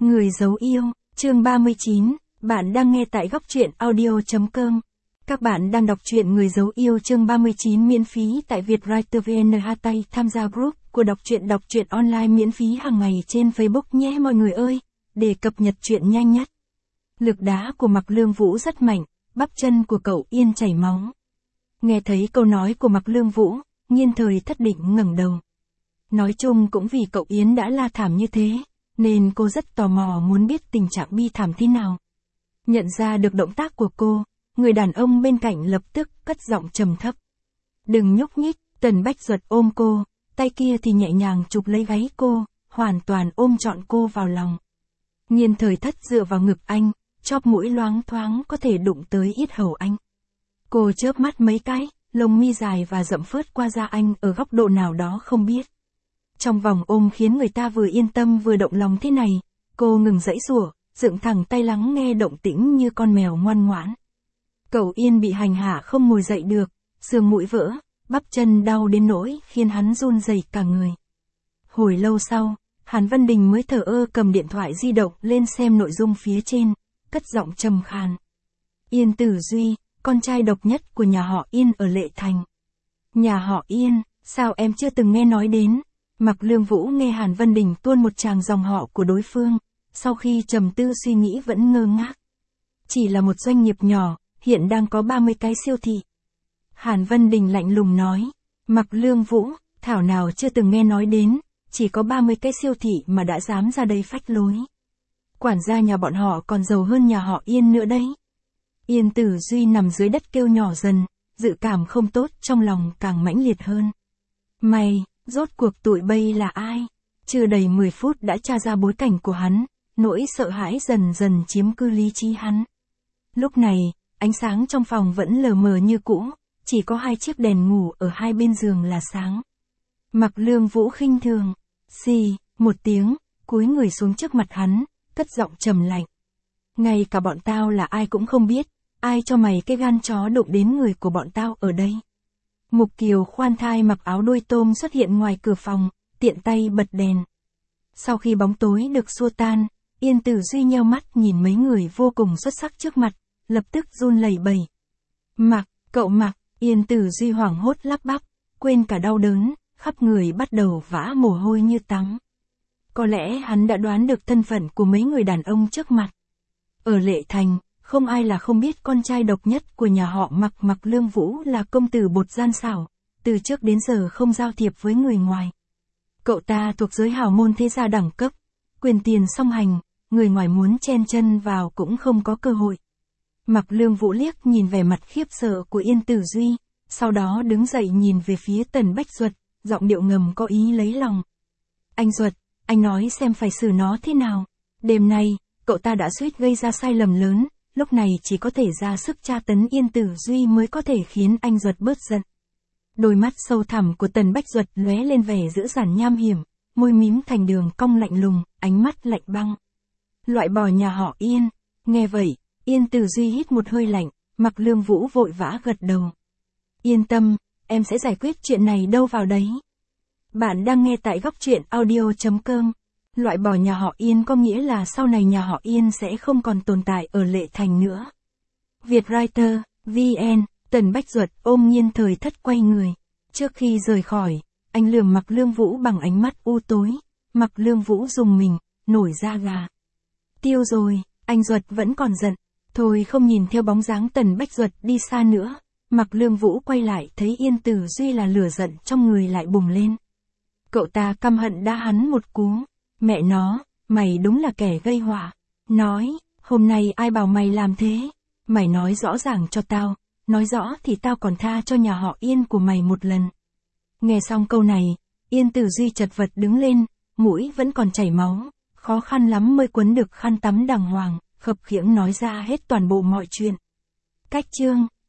Người giấu yêu, chương 39, bạn đang nghe tại góc truyện audio.com. Các bạn đang đọc truyện Người giấu yêu chương 39 miễn phí tại Vietwriter VN. Tham gia group của đọc truyện online miễn phí hàng ngày trên Facebook nhé mọi người ơi, để cập nhật truyện nhanh nhất. Lực đá của Mạc Lương Vũ rất mạnh, bắp chân của cậu Yên chảy máu. Nghe thấy câu nói của Mạc Lương Vũ, Nhiên Thời Thất định ngẩng đầu. Nói chung cũng vì cậu Yến đã la thảm như thế, nên cô rất tò mò muốn biết tình trạng bi thảm thế nào. Nhận ra được động tác của cô, người đàn ông bên cạnh lập tức cất giọng trầm thấp. Đừng nhúc nhích, Tần Bách Duật ôm cô, tay kia thì nhẹ nhàng chụp lấy gáy cô, hoàn toàn ôm trọn cô vào lòng. Nhiên Thời Thất dựa vào ngực anh, chóp mũi loáng thoáng có thể đụng tới yết hầu anh. Cô chớp mắt mấy cái, lông mi dài và rậm phớt qua da anh ở góc độ nào đó không biết. Trong vòng ôm khiến người ta vừa yên tâm vừa động lòng thế này, cô ngừng giãy giụa, dựng thẳng tay lắng nghe động tĩnh như con mèo ngoan ngoãn. Cậu Yên bị hành hạ không ngồi dậy được, xương mũi vỡ, bắp chân đau đến nỗi khiến hắn run rẩy cả người. Hồi lâu sau, Hàn Văn Đình mới thờ ơ cầm điện thoại di động lên xem nội dung phía trên, cất giọng trầm khàn. Yên Tử Duy, con trai độc nhất của nhà họ Yên ở Lệ Thành. Nhà họ Yên, sao em chưa từng nghe nói đến? Mạc Lương Vũ nghe Hàn Văn Đình tuôn một tràng dòng họ của đối phương, sau khi trầm tư suy nghĩ vẫn ngơ ngác. Chỉ là một doanh nghiệp nhỏ, hiện đang có 30 cái siêu thị. Hàn Văn Đình lạnh lùng nói, Mạc Lương Vũ, thảo nào chưa từng nghe nói đến, chỉ có 30 cái siêu thị mà đã dám ra đây phách lối. Quản gia nhà bọn họ còn giàu hơn nhà họ Yên nữa đấy. Yên Tử Duy nằm dưới đất kêu nhỏ dần, dự cảm không tốt trong lòng càng mãnh liệt hơn. Mày, rốt cuộc tụi bay là ai? Chưa đầy 10 phút đã tra ra bối cảnh của hắn, nỗi sợ hãi dần dần chiếm cứ lý trí hắn. Lúc này, ánh sáng trong phòng vẫn lờ mờ như cũ, chỉ có 2 chiếc đèn ngủ ở hai bên giường là sáng. Mạc Lương Vũ khinh thường, xì, một tiếng, cúi người xuống trước mặt hắn, cất giọng trầm lạnh. Ngay cả bọn tao là ai cũng không biết, ai cho mày cái gan chó đụng đến người của bọn tao ở đây. Mục Kiều khoan thai mặc áo đuôi tôm xuất hiện ngoài cửa phòng, tiện tay bật đèn. Sau khi bóng tối được xua tan, Yên Tử Duy nheo mắt nhìn mấy người vô cùng xuất sắc trước mặt, lập tức run lẩy bẩy. Mạc, cậu Mạc, Yên Tử Duy hoảng hốt lắp bắp, quên cả đau đớn, khắp người bắt đầu vã mồ hôi như tắm. Có lẽ hắn đã đoán được thân phận của mấy người đàn ông trước mặt. Ở Lệ Thành, không ai là không biết con trai độc nhất của nhà họ Mạc Mạc Lương Vũ là công tử bột gian xảo, từ trước đến giờ không giao thiệp với người ngoài. Cậu ta thuộc giới hào môn thế gia đẳng cấp, quyền tiền song hành, người ngoài muốn chen chân vào cũng không có cơ hội. Mạc Lương Vũ liếc nhìn vẻ mặt khiếp sợ của Yên Tử Duy, sau đó đứng dậy nhìn về phía Tần Bách Duật, giọng điệu ngầm có ý lấy lòng. Anh Duật, anh nói xem phải xử nó thế nào. Đêm nay, cậu ta đã suýt gây ra sai lầm lớn, lúc này chỉ có thể ra sức tra tấn Yên Tử Duy mới có thể khiến anh Duật bớt giận. Đôi mắt sâu thẳm của Tần Bách Duật lóe lên vẻ dữ dằn nham hiểm, môi mím thành đường cong lạnh lùng, ánh mắt lạnh băng. Loại bỏ nhà họ Yên. Nghe vậy, Yên Tử Duy hít một hơi lạnh, Mạc Lương Vũ vội vã gật đầu. Yên tâm, em sẽ giải quyết chuyện này đâu vào đấy. Bạn đang nghe tại góc truyện audio.com. Loại bỏ nhà họ Yên có nghĩa là sau này nhà họ Yên sẽ không còn tồn tại ở Lệ Thành nữa. Vietwriter, VN, Tần Bách Duật ôm Nhiên Thời Thất quay người. Trước khi rời khỏi, anh lườm Mạc Lương Vũ bằng ánh mắt u tối. Mạc Lương Vũ rùng mình, nổi da gà. Tiêu rồi, anh Duật vẫn còn giận. Thôi không nhìn theo bóng dáng Tần Bách Duật đi xa nữa. Mạc Lương Vũ quay lại thấy Yên Tử Duy là lửa giận trong người lại bùng lên. Cậu ta căm hận đá hắn một cú. Mẹ nó, mày đúng là kẻ gây họa. Nói, hôm nay ai bảo mày làm thế? Mày nói rõ ràng cho tao, nói rõ thì tao còn tha cho nhà họ Yên của mày một lần. Nghe xong câu này, Yên Tử Duy chật vật đứng lên, mũi vẫn còn chảy máu, khó khăn lắm mới quấn được khăn tắm đàng hoàng, khập khiễng nói ra hết toàn bộ mọi chuyện. Cách chương